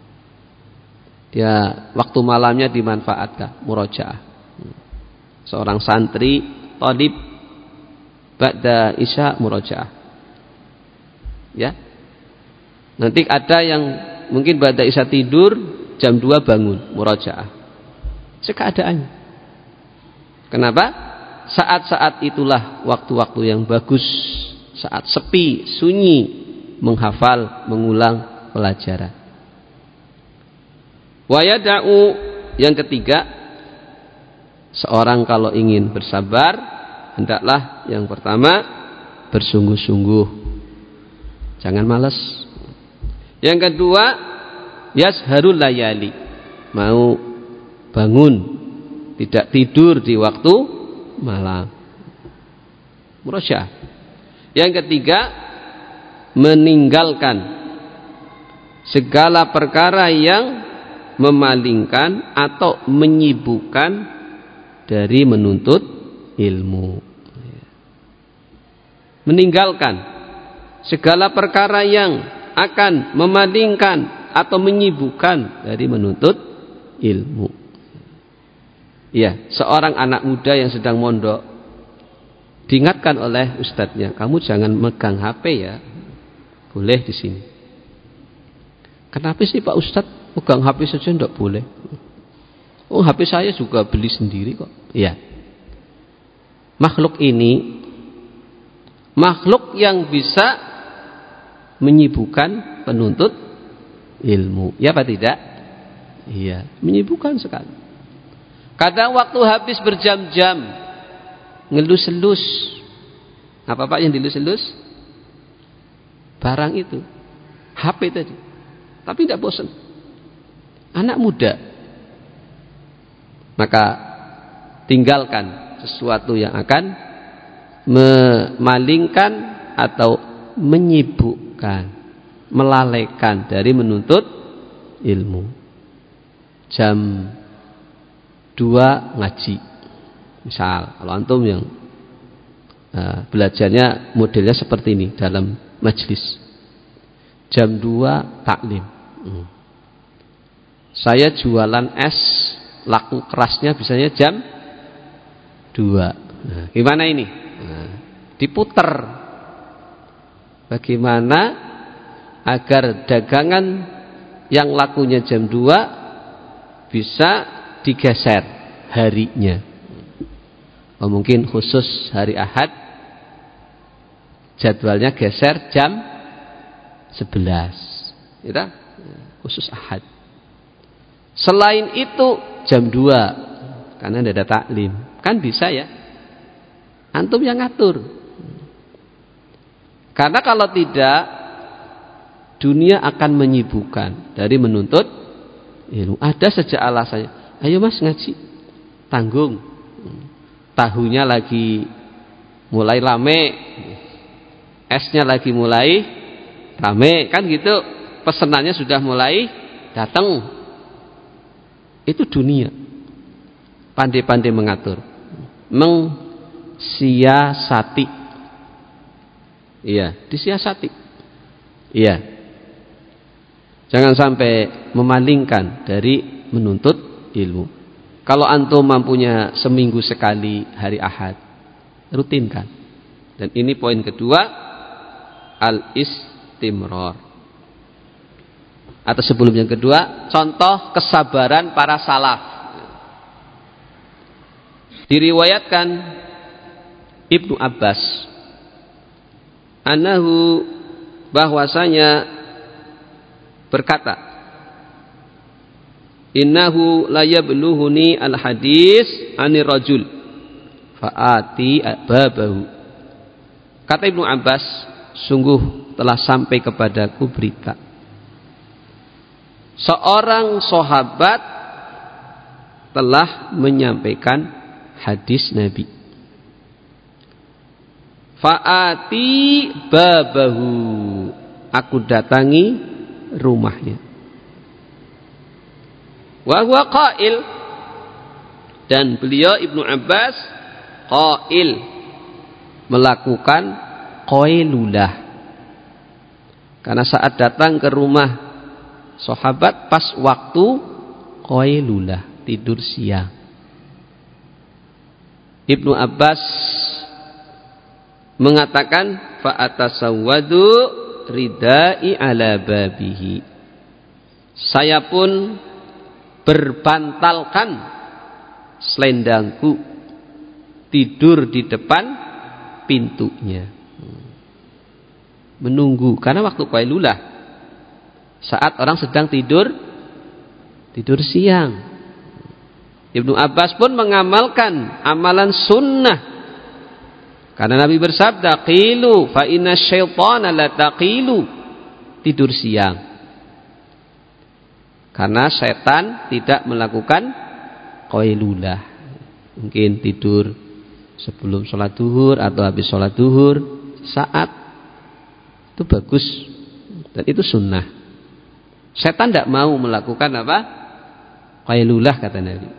Dia waktu malamnya dimanfaatkan, murojaah. Seorang santri, talib, ba'da isya murojaah. Ya. Nanti ada yang mungkin ba'da isya tidur, jam 2 bangun, murojaah. Sekeadaannya. Kenapa? Saat-saat itulah waktu-waktu yang bagus. Saat sepi, sunyi, menghafal, mengulang pelajaran. Wa yada'u, yang ketiga, seorang kalau ingin bersabar, hendaklah yang pertama bersungguh-sungguh. Jangan malas. Yang kedua, yasharul layali. Mau bangun, tidak tidur di waktu malam. Murojaah. Yang ketiga, meninggalkan segala perkara yang memalingkan atau menyibukkan dari menuntut ilmu. Meninggalkan segala perkara yang akan memalingkan atau menyibukkan dari menuntut ilmu. Ya, seorang anak muda yang sedang mondok diingatkan oleh ustadznya, kamu jangan megang HP ya. Boleh di sini. Kenapa sih Pak Ustadz megang HP saja tidak boleh? Oh, HP saya juga beli sendiri kok. Iya. Makhluk ini makhluk yang bisa menyibukkan penuntut ilmu. Ya apa tidak? Iya, menyibukkan sekali. Kadang waktu habis berjam-jam ngelus-elus. Apa Pak yang dilus-elus? Barang itu. HP tadi. Tapi tidak bosan. Anak muda. Maka tinggalkan sesuatu yang akan memalingkan atau menyibukkan, melalaikan dari menuntut ilmu. Jam 2 ngaji. Misal, kalau antum yang belajarnya modelnya seperti ini dalam majelis. Jam 2 taklim. Saya jualan es, laku kerasnya biasanya jam 2. Nah, gimana ini? Nah, diputer. Bagaimana agar dagangan yang lakunya jam 2 bisa digeser harinya. Oh, mungkin khusus hari Ahad jadwalnya geser jam 11. Gitu? Khusus Ahad. Selain itu jam 2 karena tidak ada taklim. Kan bisa ya. Antum yang ngatur. Karena kalau tidak dunia akan menyibukkan dari menuntut ilmu. Ada saja alasannya. Ayo mas ngaji. Tanggung. Tahunya lagi mulai rame. Esnya lagi mulai rame. Kan gitu. Pesenannya sudah mulai datang. Itu dunia. Pandai-pandai mengatur. Mengsiasati. Iya, disiasati. Iya. Jangan sampai memalingkan dari menuntut ilmu. Kalau antum mampunya seminggu sekali hari Ahad, rutinkan. Dan ini poin kedua, al-istimrar. Atau sebelum yang kedua, contoh kesabaran para salaf. Diriwayatkan Ibnu Abbas anahu bahwasanya berkata, innahu la yabluhuni al-hadis anir rajul faati babahu. Kata Ibnu Abbas, sungguh telah sampai kepadaku berita seorang sahabat telah menyampaikan hadis Nabi. Fa'ati babahu, aku datangi rumahnya. Wa huwa qail, dan beliau Ibnu Abbas qail, melakukan qailulah. Karena saat datang ke rumah sahabat pas waktu qailulah, tidur siang. Ibnu Abbas mengatakan fa'atasawwadu ridai ala babihi, saya pun berbantalkan selendangku, tidur di depan pintunya, menunggu. Karena waktu qailulah saat orang sedang tidur siang. Ibnu Abbas pun mengamalkan amalan sunnah, karena Nabi bersabda, qilu fa inna syaitana la taqilu, tidur siang. Karena setan tidak melakukan qailulah. Mungkin tidur sebelum sholat duhur atau habis sholat duhur, saat itu bagus dan itu sunnah. Setan tidak mau melakukan apa? Qailulah, kata Nabi.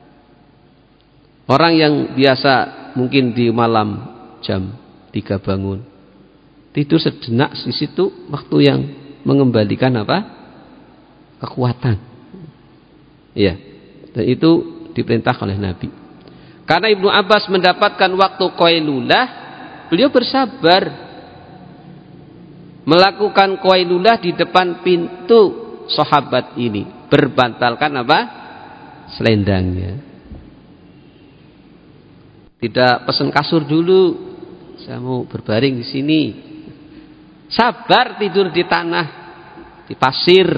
Orang yang biasa mungkin di malam jam 3 bangun, tidur sejenak di situ, waktu yang mengembalikan apa? Kekuatan. Iya. Dan itu diperintah oleh Nabi. Karena Ibnu Abbas mendapatkan waktu qailulah, beliau bersabar melakukan qailulah di depan pintu sahabat ini, berbantalkan apa? Selendangnya. Tidak pesan kasur dulu, saya mau berbaring di sini. Sabar tidur di tanah, di pasir.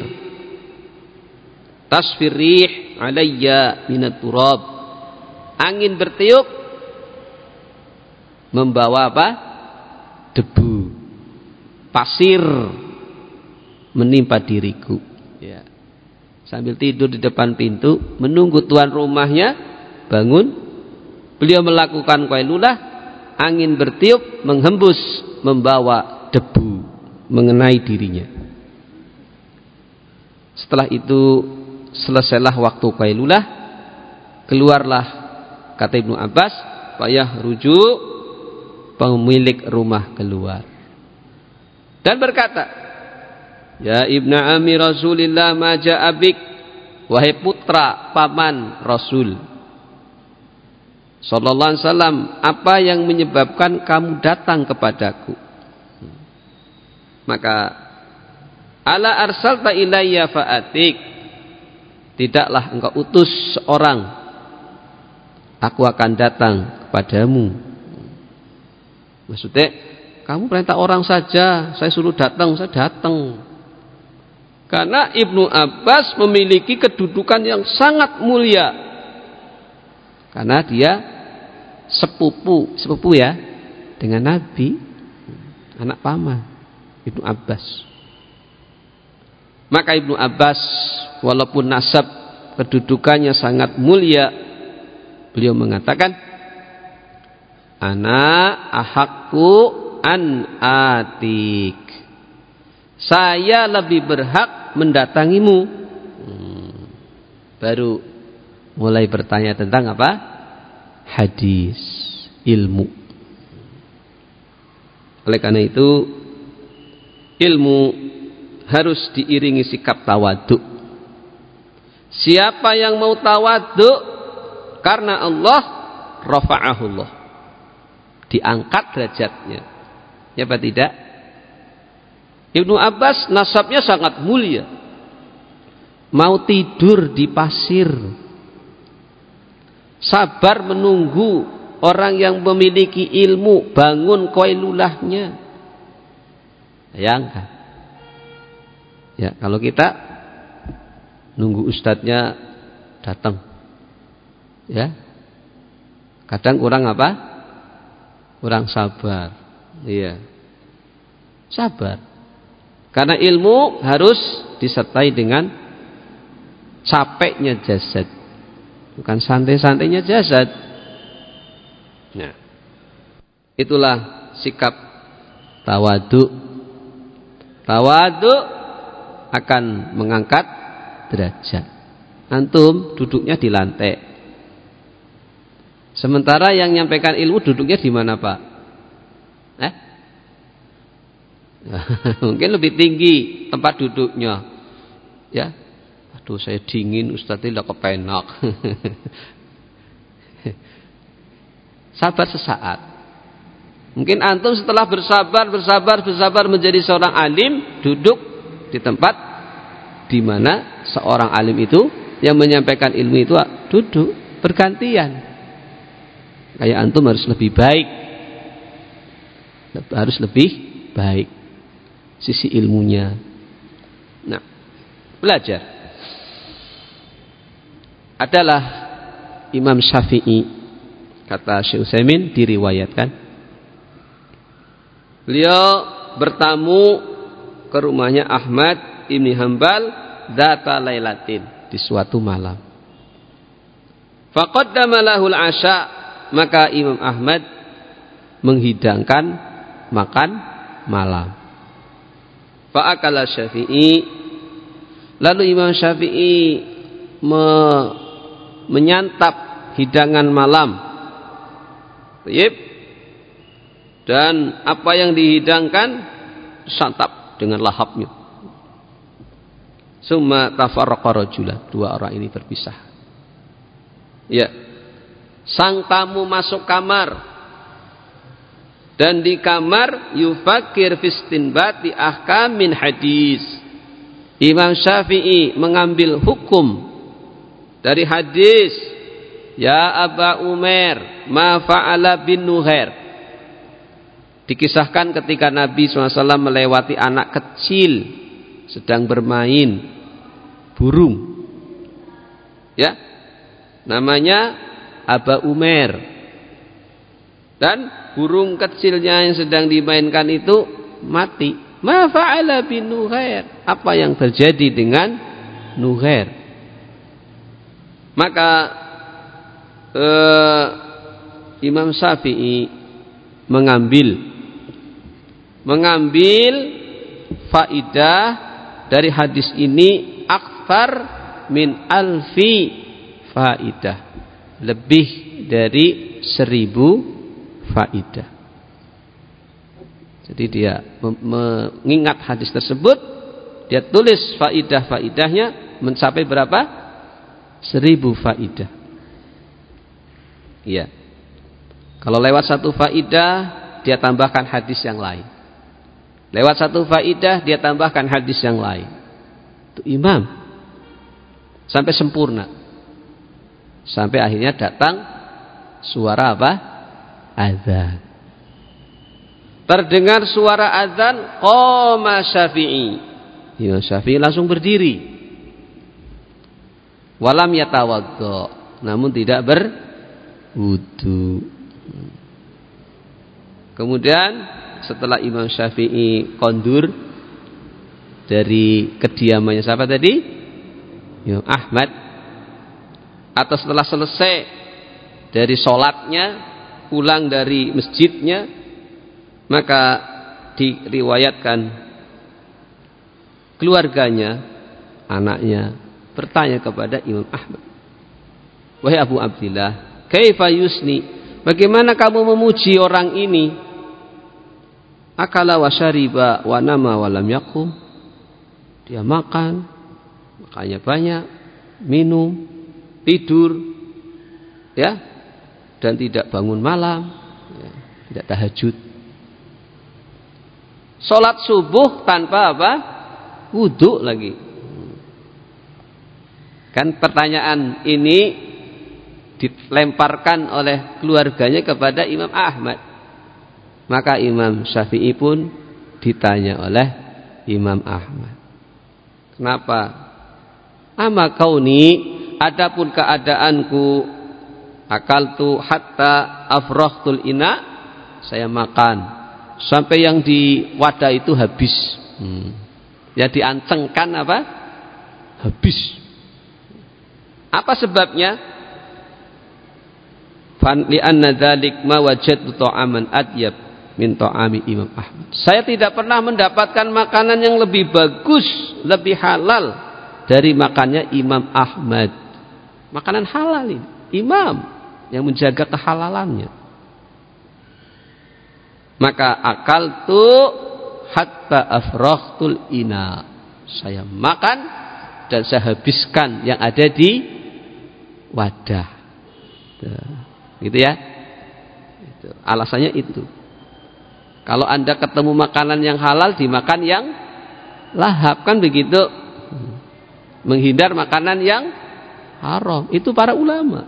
Tasfirih alayya minat turab, angin bertiup membawa apa? Debu, pasir menimpa diriku. Ya. Sambil tidur di depan pintu, menunggu tuan rumahnya bangun, beliau melakukan qailulah, angin bertiup menghembus membawa debu mengenai dirinya. Setelah itu selesailah waktu qailulah, keluarlah, kata Ibnu Abbas, payah rujuk pemilik rumah keluar dan berkata, ya ibna ammi Rasulillah ma ja'a bik, wahai putra paman Rasul sallallahu alaihi wasallam, apa yang menyebabkan kamu datang kepadaku? Maka ala arsalta ilayya fa'atik, tidaklah engkau utus seorang, aku akan datang kepadamu. Maksudnya, kamu perintah orang saja, saya suruh datang, saya datang. Karena Ibnu Abbas memiliki kedudukan yang sangat mulia, karena dia sepupu ya dengan Nabi, anak paman Ibnu Abbas. Maka Ibnu Abbas walaupun nasab kedudukannya sangat mulia, beliau mengatakan, ana ahakku an atik, saya lebih berhak mendatangimu. Baru mulai bertanya tentang apa? Hadis, ilmu. Oleh karena itu, ilmu harus diiringi sikap tawaduk. Siapa yang mau tawaduk karena Allah, rafa'ahullah, diangkat derajatnya. Ya apa tidak? Ibnu Abbas nasabnya sangat mulia, mau tidur di pasir, sabar menunggu orang yang memiliki ilmu bangun qailulahnya. Bayangkan. Ya, kalau kita nunggu ustadznya datang, ya, kadang kurang apa? Kurang sabar. Iya, sabar. Karena ilmu harus disertai dengan capeknya jasad, bukan santai-santainya jasad. Nah, itulah sikap tawadhu. Tawadhu akan mengangkat derajat. Antum duduknya di lantai. Sementara yang nyampaikan ilmu duduknya di mana, Pak? Mungkin lebih tinggi tempat duduknya. Ya. Aduh, saya dingin, Ustaz, tidak kepenak. Sabar sesaat. Mungkin antum setelah bersabar menjadi seorang alim, duduk di tempat di mana seorang alim itu yang menyampaikan ilmu itu duduk bergantian. Kayak antum harus lebih baik. Harus lebih baik sisi ilmunya. Nah, belajar. Adalah Imam Syafi'i, kata Syekh Utsaimin, diriwayatkan beliau bertamu ke rumahnya Ahmad Ibn Hanbal dzata lailatin, di suatu malam. Faqaddama lahul asya, maka Imam Ahmad menghidangkan makan malam. Fa'akala Syafi'i, lalu Imam Syafi'i menyantap hidangan malam. Dan apa yang dihidangkan santap dengan lahapnya. Summa tafarraqa rajulan, dua orang ini berpisah. Ya. Sang tamu masuk kamar, dan di kamar yufakir fistinbati ahkamin hadis. Imam Syafi'i mengambil hukum dari hadis, ya Aba Umair ma fa'ala bin Nuhair. Dikisahkan ketika Nabi SAW melewati anak kecil sedang bermain burung, ya, namanya Aba Umair, dan burung kecilnya yang sedang dimainkan itu mati. Ma fa'ala bin Nuhair, apa yang terjadi dengan Nuhair? Maka Imam Syafi'i mengambil faidah dari hadis ini akthar min alfi faidah, lebih dari 1000 faidah. Jadi dia mengingat hadis tersebut, dia tulis faidah-faidahnya mencapai berapa? 1000 faidah. Iya. Kalau lewat satu faidah, dia tambahkan hadis yang lain. Lewat satu faidah, dia tambahkan hadis yang lain. Itu imam. Sampai sempurna. Sampai akhirnya datang suara apa? Azan. Terdengar suara azan, qoma Syafi'i. Imam Syafi'i langsung berdiri. Walam yatawaddo, namun tidak berwudu. Kemudian setelah Imam Syafi'i kondur dari kediamannya siapa tadi? Imam Ahmad. Atau setelah selesai dari sholatnya, pulang dari masjidnya, maka diriwayatkan keluarganya, anaknya bertanya kepada Imam Ahmad, wahai Abu Abdillah, kaifa yusni, bagaimana kamu memuji orang ini? Akala wa syariba wa nama wa lam yakum, dia makan, makannya banyak, minum, tidur, ya, dan tidak bangun malam, ya, tidak tahajud. Salat subuh tanpa apa? Wudu lagi. Kan pertanyaan ini dilemparkan oleh keluarganya kepada Imam Ahmad. Maka Imam Syafi'i pun ditanya oleh Imam Ahmad. Kenapa? Ama kauni, adapun keadaanku, akaltu hatta afraghtul ina, saya makan sampai yang di wadah itu habis. Ya, diancengkan apa? Habis. Apa sebabnya? Fan li anna dzalik ma wajadtu ta'aman atyab min ta'ami Imam Ahmad. Saya tidak pernah mendapatkan makanan yang lebih bagus, lebih halal dari makannya Imam Ahmad. Makanan halal ini, imam yang menjaga kehalalannya. Maka akal tu hatta afraghtul ina. Saya makan dan saya habiskan yang ada di wadah. Gitu ya. Alasannya itu. Kalau Anda ketemu makanan yang halal, dimakan yang lahap, kan begitu. Menghindar makanan yang haram. Itu para ulama.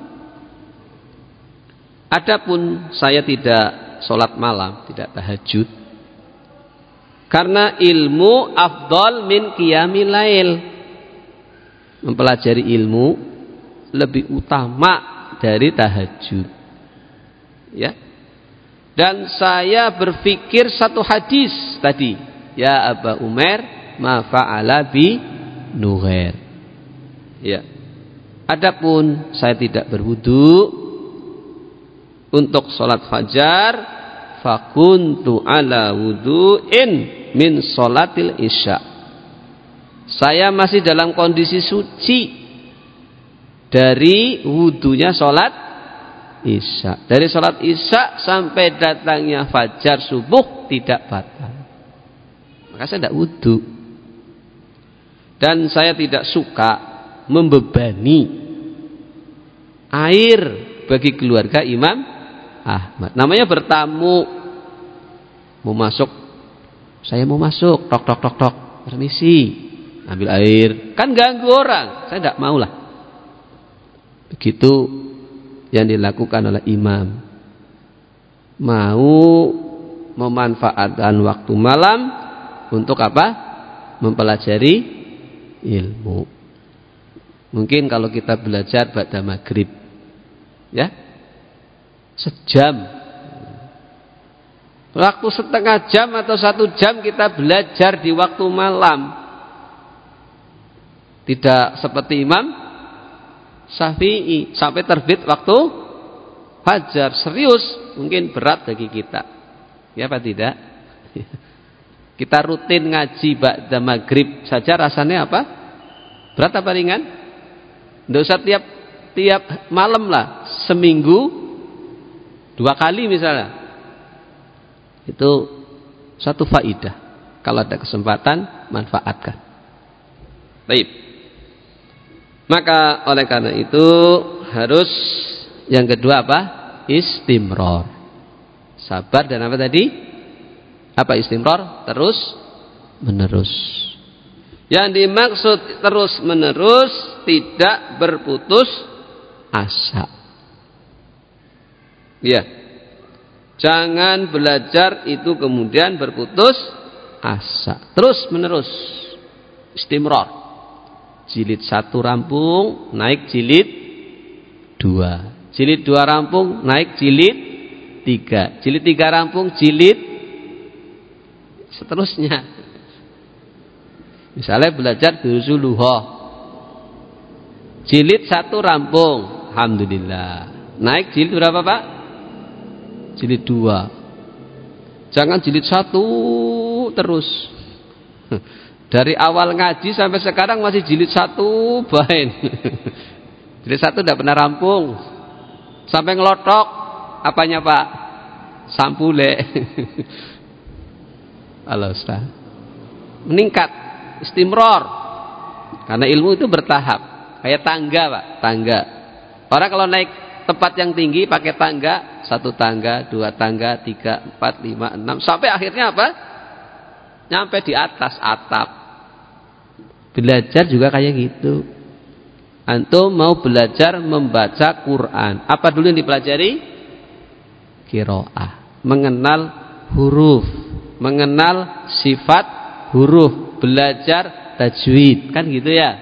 Adapun saya tidak sholat malam, tidak tahajud, karena ilmu afdal min qiyamil lail. Mempelajari ilmu lebih utama dari tahajud. Ya. Dan saya berpikir satu hadis tadi, ya Aba Umair ma fa'ala bi Nughair. Ya. Adapun saya tidak berwudu untuk sholat fajar, fakuntu ala wudu'in min sholatil isya. Saya masih dalam kondisi suci dari wudunya sholat isya. Dari sholat isya sampai datangnya fajar subuh tidak batal. Maka saya tidak wudu. Dan saya tidak suka membebani air bagi keluarga Imam Ahmad. Namanya bertamu, mau masuk, saya mau masuk, tok tok tok tok, permisi, ambil air, kan ganggu orang, saya tidak mau lah. Begitu yang dilakukan oleh imam. Mau memanfaatkan waktu malam untuk apa? Mempelajari ilmu. Mungkin kalau kita belajar ba'da maghrib, ya, sejam, waktu setengah jam atau 1 jam kita belajar di waktu malam. Tidak seperti Imam Syafi'i sampai terbit waktu fajar. Serius, mungkin berat bagi kita. Ya apa tidak? Kita rutin ngaji ba'da maghrib saja rasanya apa? Berat apa ringan? Tidak usah tiap malam lah, seminggu 2 kali misalnya. Itu satu faidah. Kalau ada kesempatan, manfaatkan. Baik. Maka oleh karena itu harus yang kedua apa? Istimror. Sabar dan apa tadi? Apa istimror? Terus menerus. Yang dimaksud terus menerus tidak berputus asa. Ya. Jangan belajar itu kemudian berputus asa. Terus menerus. Istimror. Jilid 1 rampung, naik jilid 2. Jilid 2 rampung, naik jilid 3. Jilid 3 rampung, jilid seterusnya. Misalnya belajar Durusuluha, jilid 1 rampung, alhamdulillah. Naik jilid berapa Pak? Jilid 2. Jangan jilid 1 terus. Dari awal ngaji sampai sekarang masih jilid 1 bain. Jilid 1 tidak pernah rampung. Sampai ngelotok apanya Pak? Sampule. Halo Ustaz. Meningkat, istimror. Karena ilmu itu bertahap. Kayak tangga Pak, tangga. Orang kalau naik tempat yang tinggi pakai tangga, 1 tangga, 2 tangga, 3, 4, 5, 6, sampai akhirnya apa? Nyampe di atas atap. Belajar juga kayak gitu. Antum mau belajar membaca Quran, apa dulu yang dipelajari? Qiraah. Mengenal huruf, mengenal sifat huruf, belajar tajwid, kan gitu ya.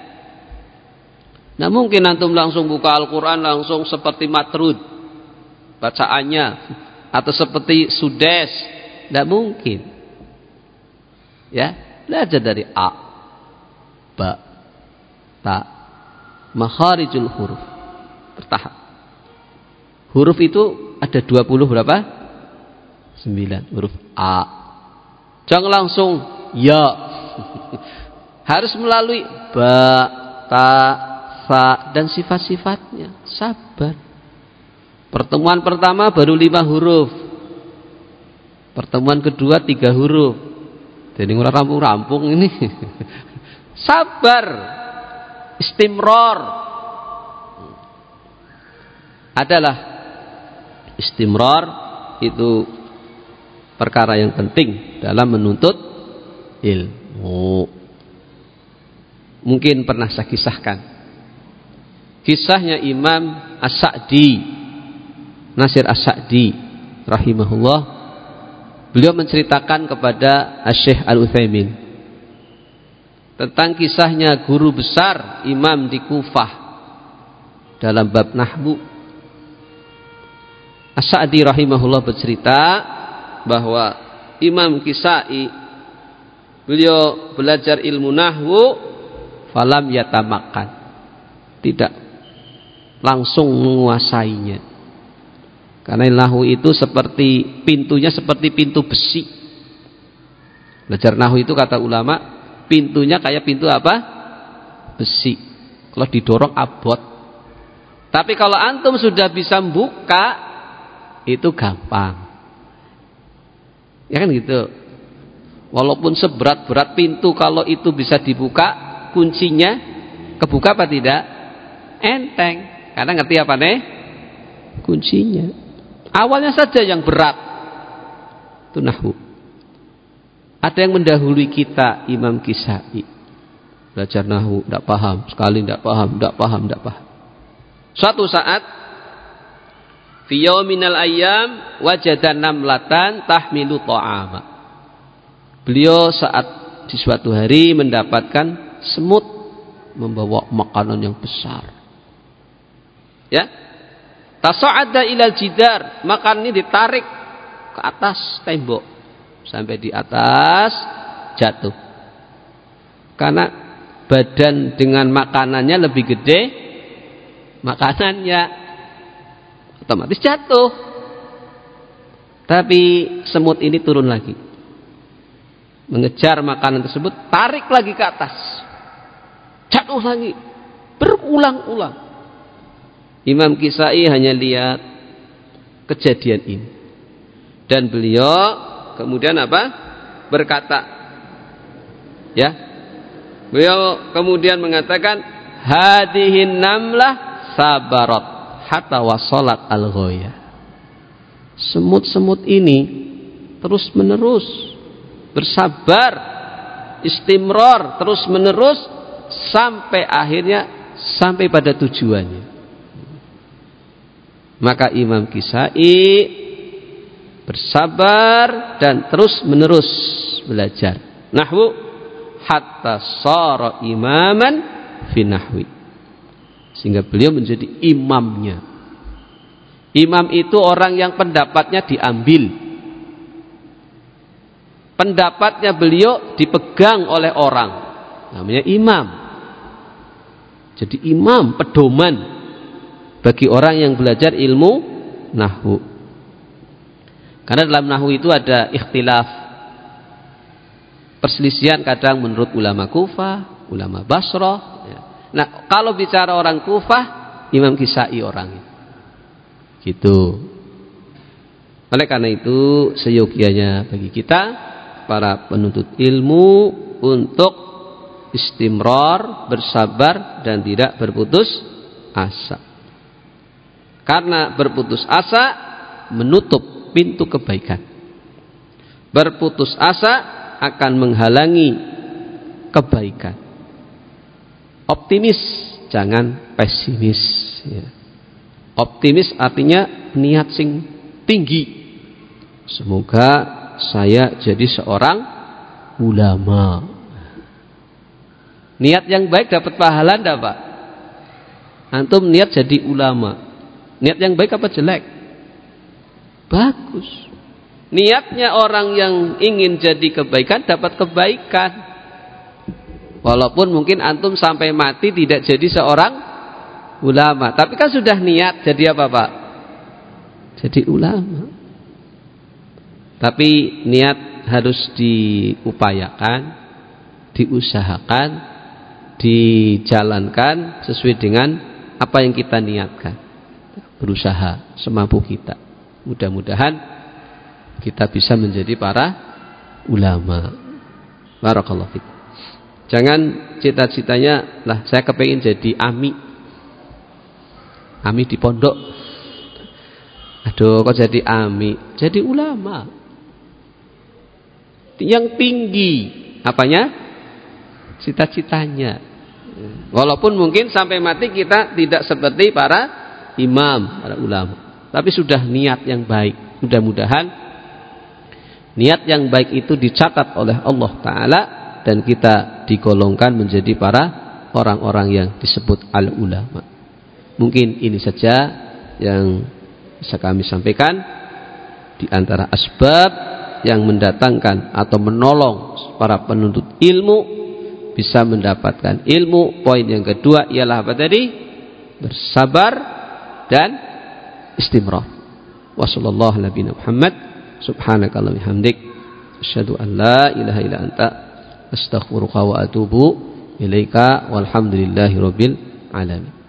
Nah mungkin antum langsung buka Al-Quran langsung seperti matrud bacaannya, atau seperti sudes, tidak mungkin. Ya, belajar dari A, Ba, Ta, makharijul huruf, bertahap. Huruf itu ada 20 berapa? 9 huruf A. Jangan langsung ya. Harus melalui ba, ta, sa dan sifat-sifatnya. Sabar. Pertemuan pertama baru 5 huruf. Pertemuan kedua 3 huruf. Jadi ora rampung-rampung ini. Sabar. Istimror. Adalah istimror itu perkara yang penting dalam menuntut ilmu. Mungkin pernah saya kisahkan kisahnya Imam As-Sa'di, Nasir As-Sa'di rahimahullah. Beliau menceritakan kepada Syekh Al-Utsaimin tentang kisahnya guru besar imam di Kufah dalam bab nahwu. As-Sa'di rahimahullah bercerita bahwa Imam Kisai beliau belajar ilmu nahwu falam yatamakan, tidak langsung menguasainya, karena nahwu itu seperti pintunya seperti pintu besi. Belajar nahwu itu kata ulama pintunya kayak pintu apa? Besi. Kalau didorong abot. Tapi kalau antum sudah bisa buka itu gampang. Ya kan gitu. Walaupun seberat-berat pintu, kalau itu bisa dibuka, kuncinya kebuka apa tidak? Enteng. Karena ngerti apa nih? Kuncinya. Awalnya saja yang berat. Itu nahwu. Ada yang mendahului kita, Imam Kisai. Belajar nahwu, tidak paham. Sekali tidak paham, tidak paham, tidak paham. Suatu saat fi yauminal ayyam wajada namlatan tahmilu ta'ama. Beliau saat di suatu hari mendapatkan semut membawa makanan yang besar. Ya. Tasa'ada ilal jidar, makan ini ditarik ke atas tembok sampai di atas jatuh. Karena badan dengan makanannya lebih gede makanannya, otomatis jatuh. Tapi semut ini turun lagi, mengejar makanan tersebut, tarik lagi ke atas, jatuh lagi, berulang-ulang. Imam Kisai hanya lihat kejadian ini, dan beliau kemudian apa? Berkata, ya, beliau kemudian mengatakan, hadihin namlah sabarat hatta wasolat al-ghoya. Semut-semut ini terus menerus bersabar, istimror, terus menerus sampai akhirnya sampai pada tujuannya. Maka Imam Kisai bersabar dan terus menerus belajar nahwu hatta shara imaman fi nahwi, sehingga beliau menjadi imamnya. Imam itu orang yang pendapatnya diambil, pendapatnya beliau dipegang oleh orang, namanya imam. Jadi imam, pedoman bagi orang yang belajar ilmu nahwu. Karena dalam nahwu itu ada ikhtilaf, perselisihan kadang menurut ulama Kufah, ulama Basrah. Nah, kalau bicara orang Kufah, Imam Kisai orangnya. Gitu. Oleh karena itu, seyogianya bagi kita para penuntut ilmu untuk istimrar, bersabar dan tidak berputus asa. Karena berputus asa menutup pintu kebaikan. Berputus asa akan menghalangi kebaikan. Optimis, jangan pesimis, ya. Optimis artinya niat sing tinggi. Semoga saya jadi seorang ulama. Niat yang baik dapat pahala enggak, Pak? Antum niat jadi ulama. Niat yang baik apa jelek? Bagus. Niatnya orang yang ingin jadi kebaikan dapat kebaikan. Walaupun mungkin antum sampai mati tidak jadi seorang ulama, tapi kan sudah niat jadi apa, Pak? Jadi ulama. Tapi niat harus diupayakan, diusahakan, dijalankan sesuai dengan apa yang kita niatkan. Berusaha semampu kita. Mudah-mudahan kita bisa menjadi para ulama. Barakallahu fiik. Jangan cita-citanya lah saya kepengin jadi ami di pondok. Aduh, kok jadi ami? Jadi ulama yang tinggi apanya? Cita-citanya. Walaupun mungkin sampai mati kita tidak seperti para imam, para ulama, tapi sudah niat yang baik. Mudah-mudahan niat yang baik itu dicatat oleh Allah Ta'ala dan kita digolongkan menjadi para orang-orang yang disebut al-ulama. Mungkin ini saja yang bisa kami sampaikan di antara asbab yang mendatangkan atau menolong para penuntut ilmu bisa mendapatkan ilmu. Poin yang kedua ialah apa tadi? Bersabar dan istimrar. Wassallallahu ala nabiyina Muhammad subhanakallahumma bihamdik asyhadu an la ilaha illa anta astaghfiruka wa atubu ilaika walhamdulillahi rabbil alamin.